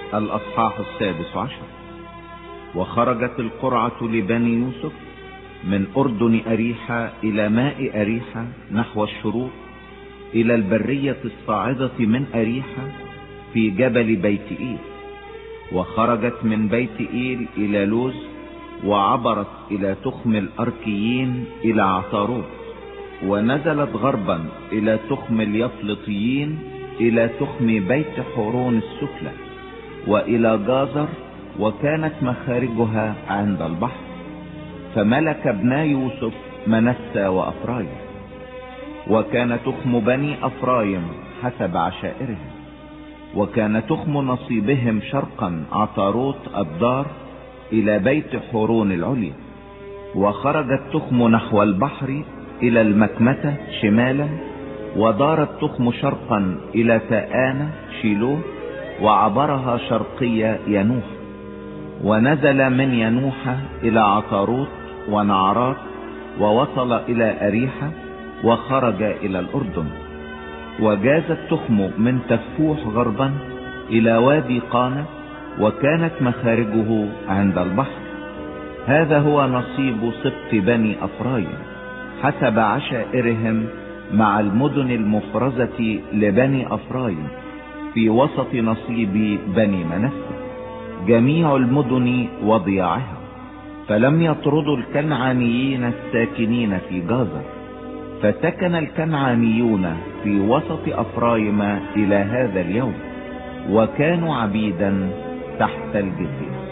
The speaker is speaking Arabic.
الأصحاح 16. وخرجت القرعة لبني يوسف من أردن أريحة إلى ماء أريحة نحو الشروق إلى البرية الصاعدة من أريحة في جبل بيت إيل. وخرجت من بيت إيل إلى لوز، وعبرت إلى تخم الأركيين إلى عطاروت، ونزلت غربا إلى تخم اليفلطيين إلى تخم بيت حورون السفلى وإلى جازر، وكانت مخارجها عند البحر. فملك ابنا يوسف منسى وأفرايم. وكان تخم بني أفرايم حسب عشائرهم. وكان تخم نصيبهم شرقا عطاروت الدار إلى بيت حورون العليا. وخرج التخم نحو البحر إلى المكمة شمالا، ودار التخم شرقا إلى تآنة شيلوه، وعبرها شرقية ينوح. ونزل من ينوح إلى عطاروت ونعرات، ووصل إلى أريحة، وخرج إلى الأردن. وجاز التخم من تفوح غربا إلى وادي قانا، وكانت مخارجه عند البحر. هذا هو نصيب سبط بني أفرايم حسب عشائرهم مع المدن المفرزة لبني أفرايم في وسط نصيب بني منسى، جميع المدن وضياعها. فلم يطردوا الكنعانيين الساكنين في جازر، فسكن الكنعانيون في وسط أفرايم إلى هذا اليوم، وكانوا عبيدا تحت الجزية.